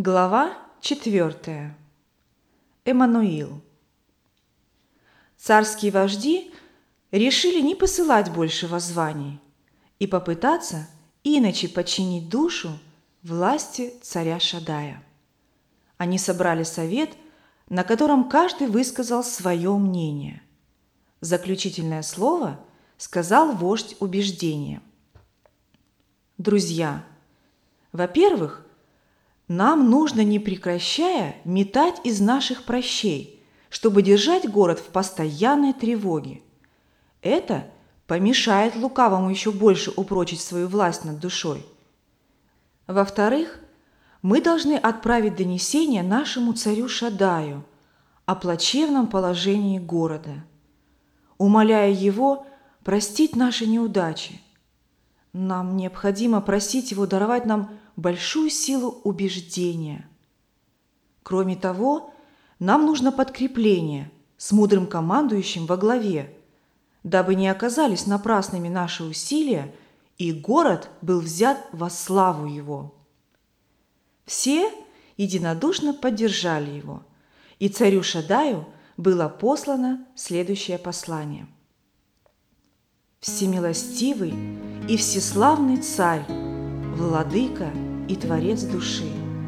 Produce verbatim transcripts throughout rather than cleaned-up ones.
Глава четвертая. Эммануил. Царские вожди решили не посылать больше воззваний и попытаться иначе подчинить душу власти царя Шаддая. Они собрали совет, на котором каждый высказал свое мнение. Заключительное слово сказал вождь убеждения. Друзья, во-первых, нам нужно, не прекращая, метать из наших пращей, чтобы держать город в постоянной тревоге. Это помешает лукавому еще больше упрочить свою власть над душой. Во-вторых, мы должны отправить донесение нашему царю Шаддаю о плачевном положении города, умоляя его простить наши неудачи. Нам необходимо просить его даровать нам большую силу убеждения. Кроме того, нам нужно подкрепление с мудрым командующим во главе, дабы не оказались напрасными наши усилия, и город был взят во славу его. Все единодушно поддержали его, и царю Шаддаю было послано следующее послание. «Всемилостивый и всеславный царь, владыка и творец души,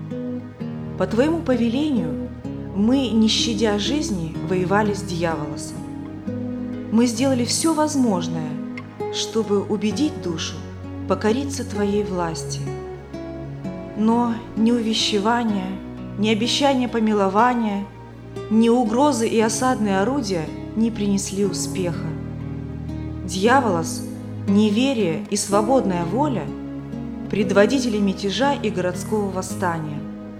по твоему повелению мы, не щадя жизни, воевали с дьяволосом. Мы сделали все возможное, чтобы убедить душу покориться твоей власти. Но ни увещевания, ни обещания помилования, ни угрозы и осадные орудия не принесли успеха. Дьяволос, неверие и свободная воля – предводители мятежа и городского восстания.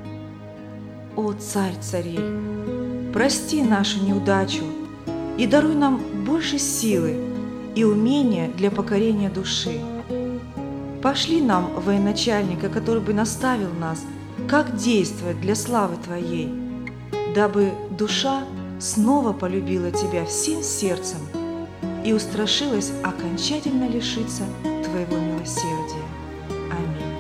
О, царь царей, прости нашу неудачу и даруй нам больше силы и умения для покорения души. Пошли нам военачальника, который бы наставил нас, как действовать для славы Твоей, дабы душа снова полюбила Тебя всем сердцем и устрашилась окончательно лишиться Твоего милосердия. Аминь».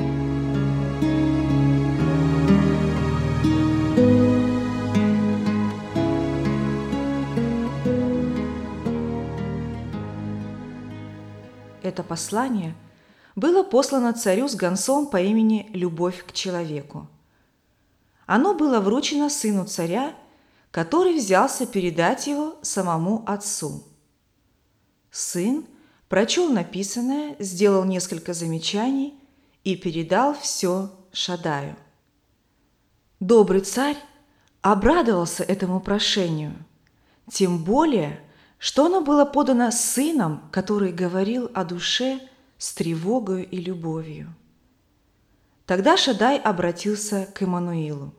Это послание было послано царю с гонцом по имени Любовь к человеку. Оно было вручено сыну царя, который взялся передать его самому отцу. Сын прочел написанное, сделал несколько замечаний и передал все Шаддаю. Добрый царь обрадовался этому прошению, тем более, что оно было подано сыном, который говорил о душе с тревогою и любовью. Тогда Шаддай обратился к Эммануилу.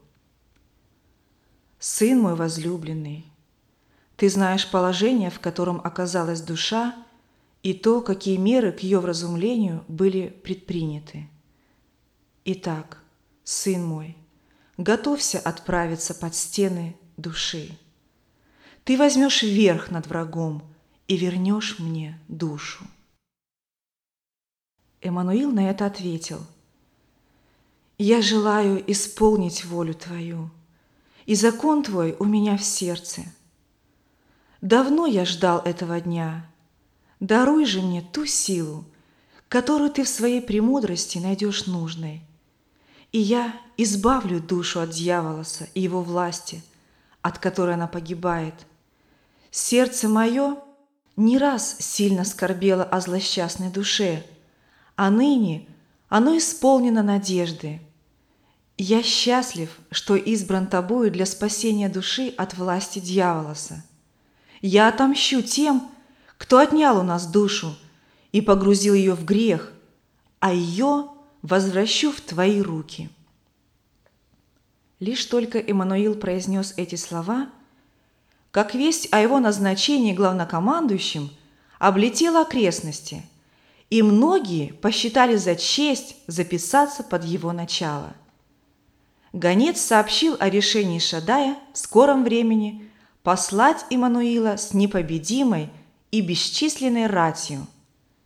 «Сын мой возлюбленный, ты знаешь положение, в котором оказалась душа, и то, какие меры к ее вразумлению были предприняты. Итак, сын мой, готовься отправиться под стены души. Ты возьмешь верх над врагом и вернешь мне душу». Эммануил на это ответил: «Я желаю исполнить волю Твою, и закон Твой у меня в сердце. Давно я ждал этого дня. Даруй же мне ту силу, которую Ты в своей премудрости найдешь нужной, и я избавлю душу от дьяволоса и его власти, от которой она погибает. Сердце мое не раз сильно скорбело о злосчастной душе, а ныне оно исполнено надежды. Я счастлив, что избран Тобою для спасения души от власти дьяволоса. Я отомщу тем, кто отнял у нас душу и погрузил ее в грех, а ее возвращу в Твои руки». Лишь только Эммануил произнес эти слова, как весть о его назначении главнокомандующим облетела окрестности, и многие посчитали за честь записаться под его начало. Гонец сообщил о решении Шаддая в скором времени послать Эммануила с непобедимой и бесчисленной ратью.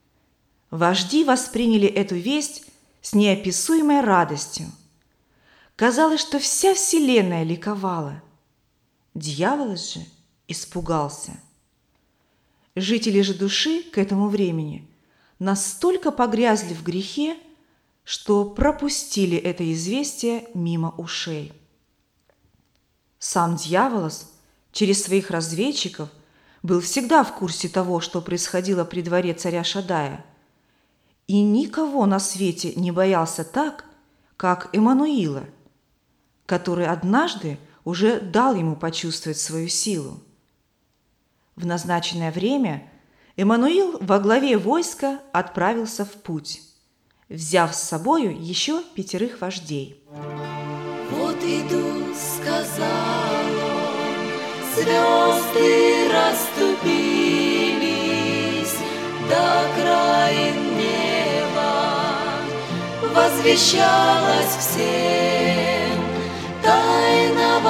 Вожди восприняли эту весть с неописуемой радостью. Казалось, что вся вселенная ликовала. Дьявол же испугался. Жители же души к этому времени настолько погрязли в грехе, что пропустили это известие мимо ушей. Сам дьяволос через своих разведчиков был всегда в курсе того, что происходило при дворе царя Шаддая, и никого на свете не боялся так, как Эммануила, который однажды уже дал ему почувствовать свою силу. В назначенное время Эммануил во главе войска отправился в путь, взяв с собою еще пятерых вождей. Вот иду, сказал он, звезды расступились до краин неба, возвещалось всем тайна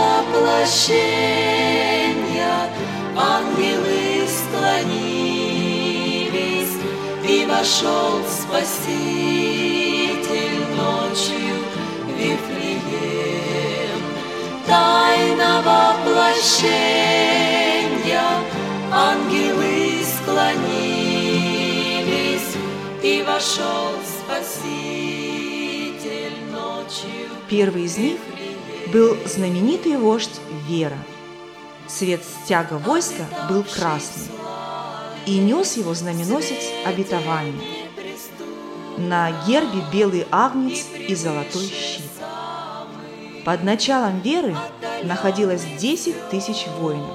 воплощения. Ангелы склонились, и вошел Спаситель ночью в Вифлеем. Тайна воплощения, ангелы склонились, и вошел Спаситель ночью. Первый из них был знаменитый вождь Вера. Цвет стяга войска был красный, и нес его знаменосец обетования. На гербе белый агнец и золотой щит. Под началом Веры находилось десять тысяч воинов.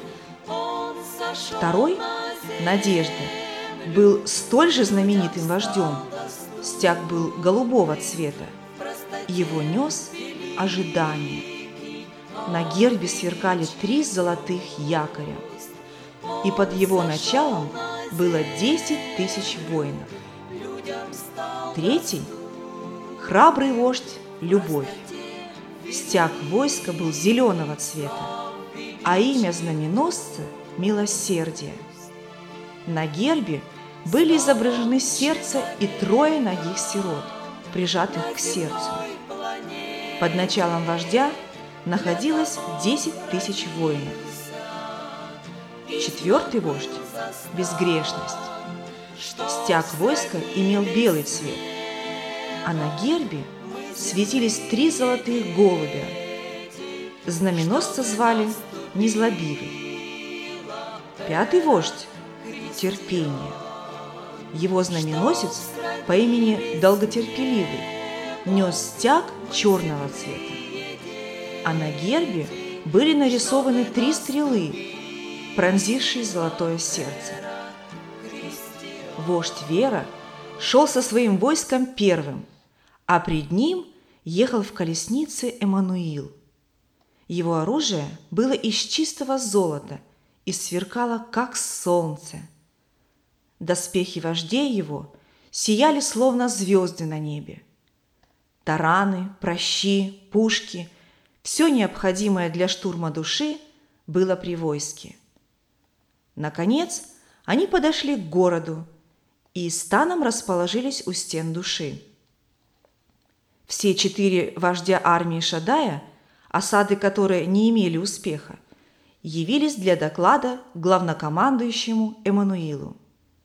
Второй, Надежда, был столь же знаменитым вождем. Стяг был голубого цвета. Его нес Ожидание. На гербе сверкали три золотых якоря, и под его началом было десять тысяч воинов. Третий – храбрый вождь Любовь. Стяг войска был зеленого цвета, а имя знаменосца – Милосердие. На гербе были изображены сердце и трое нагих сирот, прижатых к сердцу. Под началом вождя находилось десять тысяч воинов. Четвертый вождь – безгрешность. Стяг войска имел белый цвет, а на гербе светились три золотых голубя. Знаменосца звали Незлобивый. Пятый вождь – терпение. Его знаменосец по имени Долготерпеливый нес стяг черного цвета, а на гербе были нарисованы три стрелы, пронзившие золотое сердце. Вождь Вера шел со своим войском первым, а пред ним ехал в колеснице Эммануил. Его оружие было из чистого золота и сверкало, как солнце. Доспехи вождей его сияли, словно звезды на небе. Тараны, пращи, пушки – все необходимое для штурма души было при войске. Наконец, они подошли к городу и станом расположились у стен души. Все четыре вождя армии Шаддая, осады которой не имели успеха, явились для доклада главнокомандующему Эммануилу.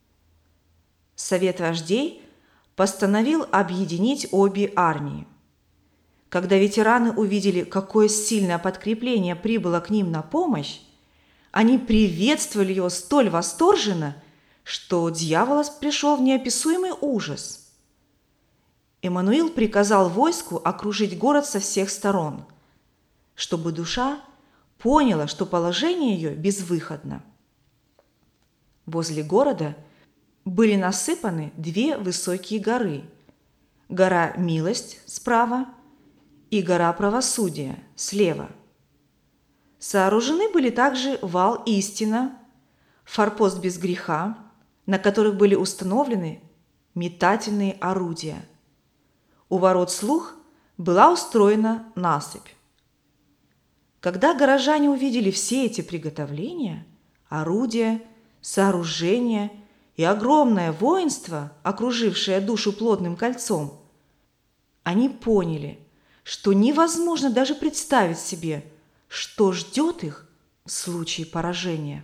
Совет вождей постановил объединить обе армии. Когда ветераны увидели, какое сильное подкрепление прибыло к ним на помощь, они приветствовали его столь восторженно, что дьяволос пришел в неописуемый ужас. Эммануил приказал войску окружить город со всех сторон, чтобы душа поняла, что положение ее безвыходно. Возле города были насыпаны две высокие горы – гора Милость справа и гора Правосудия слева. Сооружены были также вал Истина, форпост без греха, на которых были установлены метательные орудия. У ворот Слух была устроена насыпь. Когда горожане увидели все эти приготовления, орудия, сооружения и огромное воинство, окружившее душу плотным кольцом, они поняли, что невозможно даже представить себе, что ждет их в случае поражения.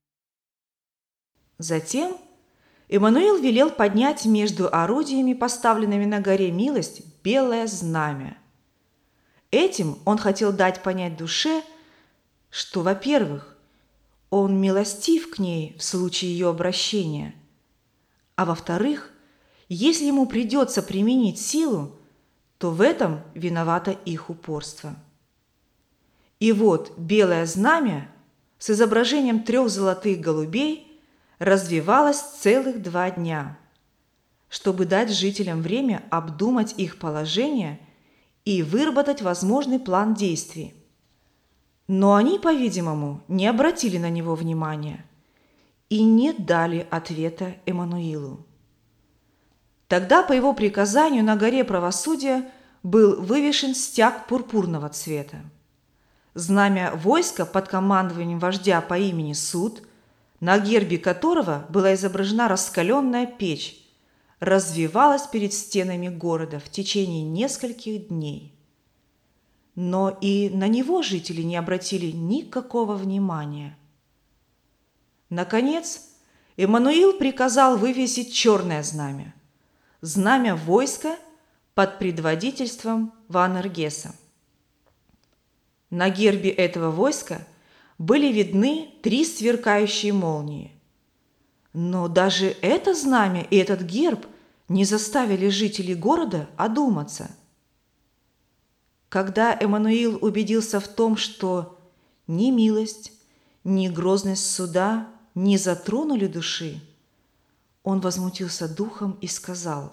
Затем Эммануил велел поднять между орудиями, поставленными на горе милость, белое знамя. Этим он хотел дать понять душе, что, во-первых, он милостив к ней в случае ее обращения, а во-вторых, если ему придется применить силу, то в этом виновато их упорство. И вот белое знамя с изображением трех золотых голубей развивалось целых два дня, чтобы дать жителям время обдумать их положение и выработать возможный план действий. Но они, по-видимому, не обратили на него внимания и не дали ответа Эммануилу. Тогда по его приказанию на горе правосудия был вывешен стяг пурпурного цвета. Знамя войска под командованием вождя по имени Суд, на гербе которого была изображена раскаленная печь, развивалось перед стенами города в течение нескольких дней. Но и на него жители не обратили никакого внимания. Наконец, Эммануил приказал вывесить черное знамя, знамя войска под предводительством Ваанергеса. На гербе этого войска были видны три сверкающие молнии. Но даже это знамя и этот герб не заставили жителей города одуматься. Когда Эммануил убедился в том, что ни милость, ни грозность суда не затронули души, он возмутился духом и сказал: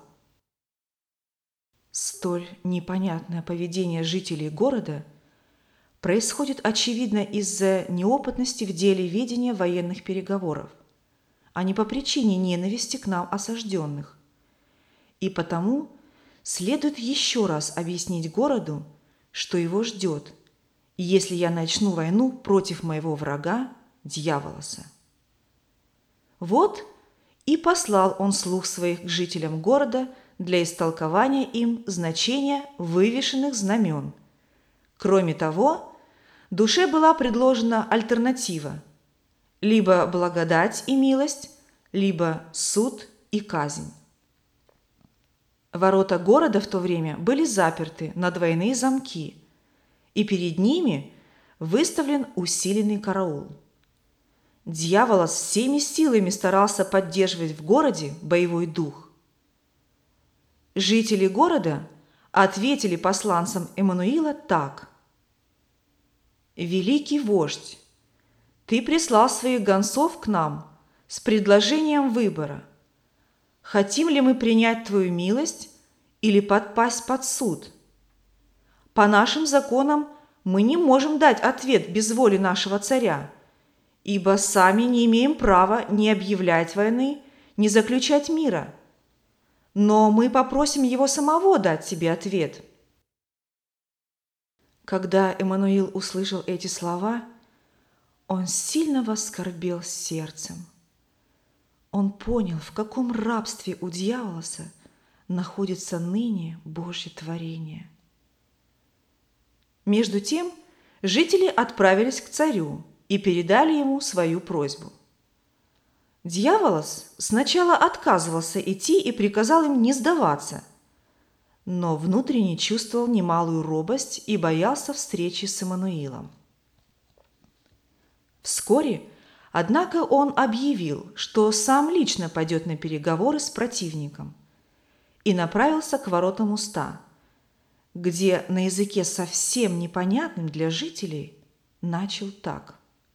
«Столь непонятное поведение жителей города происходит, очевидно, из-за неопытности в деле ведения военных переговоров, а не по причине ненависти к нам осажденных. И потому следует еще раз объяснить городу, что его ждет, если я начну войну против моего врага, Дьяволоса». Вот и послал он слуг своих к жителям города для истолкования им значения вывешенных знамен. Кроме того, душе была предложена альтернатива: либо благодать и милость, либо суд и казнь. Ворота города в то время были заперты на двойные замки, и перед ними выставлен усиленный караул. Дьяволос всеми силами старался поддерживать в городе боевой дух. Жители города ответили посланцам Эммануила так: «Великий вождь, ты прислал своих гонцов к нам с предложением выбора: хотим ли мы принять твою милость или подпасть под суд? По нашим законам мы не можем дать ответ без воли нашего царя, ибо сами не имеем права ни объявлять войны, ни заключать мира. Но мы попросим его самого дать тебе ответ». Когда Эммануил услышал эти слова, он сильно воскорбел сердцем. Он понял, в каком рабстве у Дьяволоса находится ныне Божье творение. Между тем жители отправились к царю и передали ему свою просьбу. Дьяволос сначала отказывался идти и приказал им не сдаваться, но внутренне чувствовал немалую робость и боялся встречи с Эммануилом. Вскоре, однако, он объявил, что сам лично пойдет на переговоры с противником, и направился к воротам уста, где на языке совсем непонятным для жителей начал так: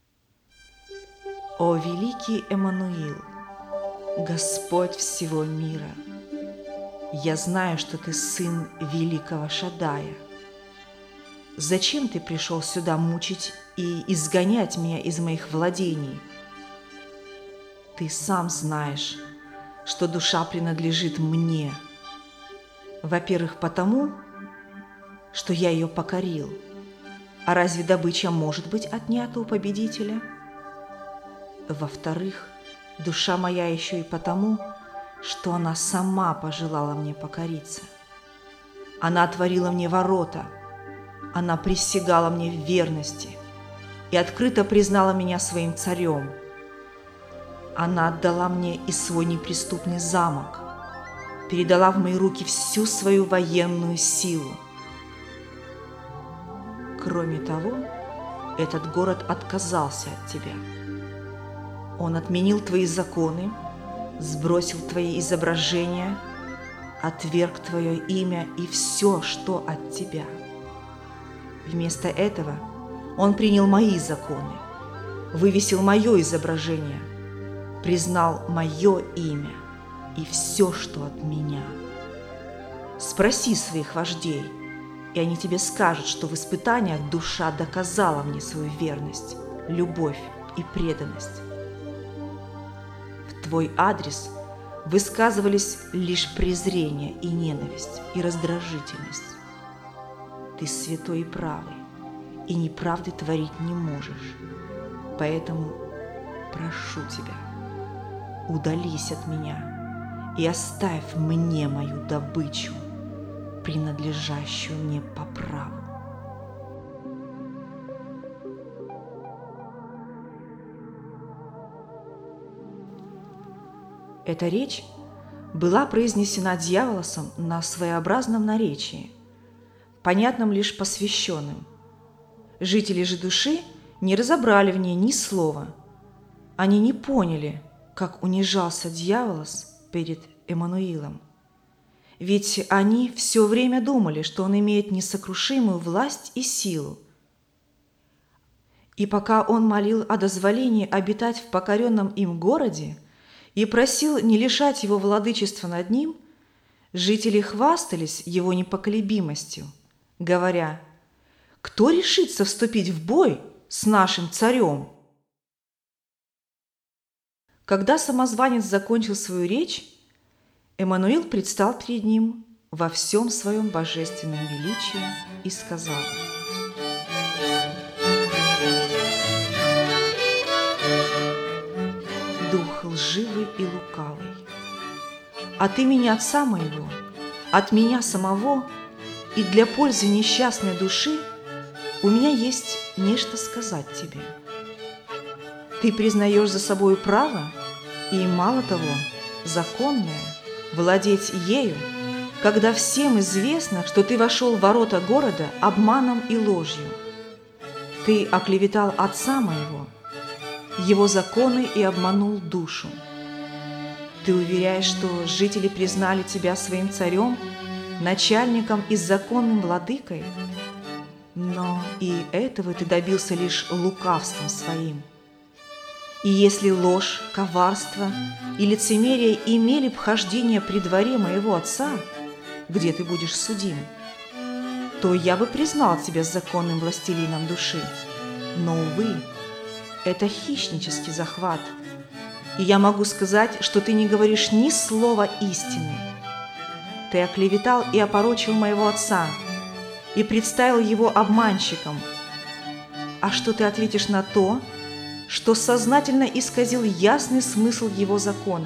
«О великий Эммануил, Господь всего мира! Я знаю, что ты сын великого Шаддая. Зачем ты пришел сюда мучить и изгонять меня из моих владений? Ты сам знаешь, что душа принадлежит мне. Во-первых, потому, что я ее покорил. А разве добыча может быть отнята у победителя? Во-вторых, душа моя еще и потому, что она сама пожелала мне покориться. Она отворила мне ворота, Она присягала мне в верности и открыто признала меня своим царем. Она отдала мне и свой неприступный замок, передала в мои руки всю свою военную силу. Кроме того, этот город отказался от тебя. Он отменил твои законы, сбросил твои изображения, отверг твое имя и все, что от тебя. Вместо этого он принял мои законы, вывесил мое изображение, признал мое имя и все, что от меня. Спроси своих вождей, и они тебе скажут, что в испытаниях душа доказала мне свою верность, любовь и преданность. В твой адрес высказывались лишь презрение и ненависть, и раздражительность. Ты святой и правый, и неправды творить не можешь. Поэтому прошу тебя, удались от меня и оставь мне мою добычу, принадлежащую мне по праву. Эта речь была произнесена дьяволосом на своеобразном наречии, понятном лишь посвященным. Жители же души не разобрали в ней ни слова. Они не поняли, как унижался дьяволос перед Эммануилом. Ведь они все время думали, что он имеет несокрушимую власть и силу. И пока он молил о дозволении обитать в покоренном им городе и просил не лишать его владычества над ним, жители хвастались его непоколебимостью, говоря: «Кто решится вступить в бой с нашим царем?» Когда самозванец закончил свою речь, Эммануил предстал перед ним во всем своем божественном величии и сказал: «Дух лживый и лукавый, от имени Отца моего, от меня самого и для пользы несчастной души у меня есть нечто сказать тебе. Ты признаешь за собой право, и, мало того, законное, владеть ею, когда всем известно, что ты вошел в ворота города обманом и ложью. Ты оклеветал Отца моего, его законы и обманул душу. Ты уверяешь, что жители признали тебя своим царем, начальником и законным владыкой, но и этого ты добился лишь лукавством своим. И если ложь, коварство и лицемерие имели б хождение при дворе моего отца, где ты будешь судим, то я бы признал тебя законным властелином души. Но, увы, это хищнический захват, и я могу сказать, что ты не говоришь ни слова истины. Ты оклеветал и опорочил моего отца, и представил его обманщиком. А что ты ответишь на то, что сознательно исказил ясный смысл его закона?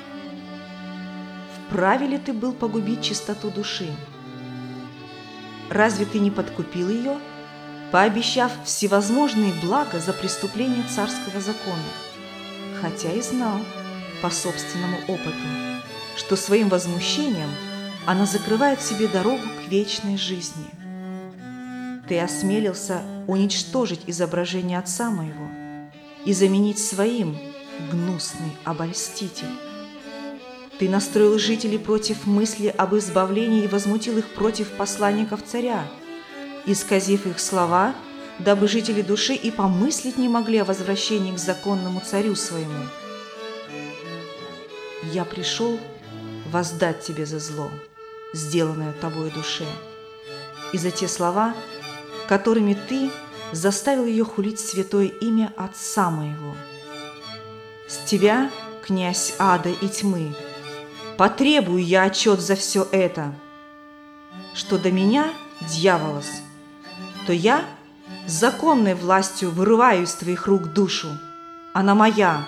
Вправе ли ты был погубить чистоту души? Разве ты не подкупил ее, пообещав всевозможные блага за преступление царского закона, хотя и знал по собственному опыту, что своим возмущением она закрывает себе дорогу к вечной жизни? Ты осмелился уничтожить изображение отца моего и заменить своим гнусный обольститель. Ты настроил жителей против мысли об избавлении и возмутил их против посланников царя, исказив их слова, дабы жители души и помыслить не могли о возвращении к законному царю своему. Я пришел воздать тебе за зло, сделанное тобою душе, и за те слова, которыми ты заставил ее хулить святое имя Отца моего. С тебя, князь ада и тьмы, потребую я отчет за все это. Что до меня, дьяволос, то я законной властью вырываю из твоих рук душу. Она моя.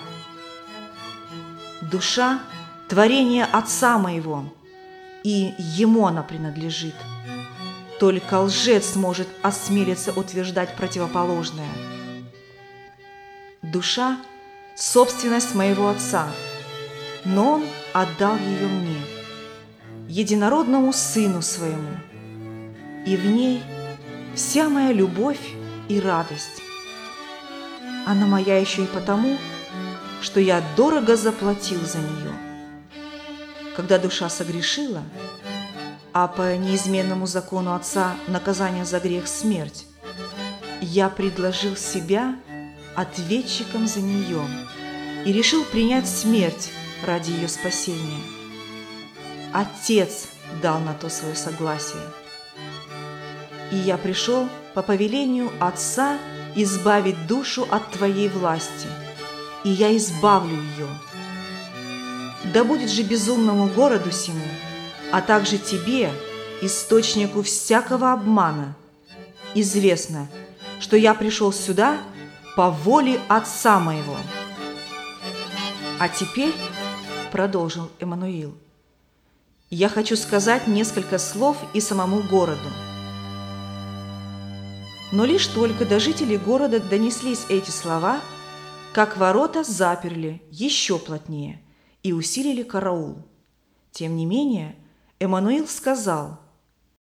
Душа – творение Отца моего, и ему она принадлежит. только лжец может осмелиться утверждать противоположное. Душа – собственность моего Отца, но Он отдал ее мне, единородному Сыну Своему, и в ней вся моя любовь и радость. Она моя еще и потому, что я дорого заплатил за нее. Когда душа согрешила, а по неизменному закону Отца наказание за грех – смерть, я предложил себя ответчиком за нее и решил принять смерть ради ее спасения. Отец дал на то свое согласие. И я пришел по повелению Отца избавить душу от твоей власти, и я избавлю ее. Да будет же безумному городу сему, а также тебе, источнику всякого обмана, известно, что я пришел сюда по воле Отца моего. А теперь, продолжил Эммануил, я хочу сказать несколько слов и самому городу. Но лишь только до жителей города донеслись эти слова, как ворота заперли еще плотнее и усилили караул. Тем не менее, Эммануил сказал: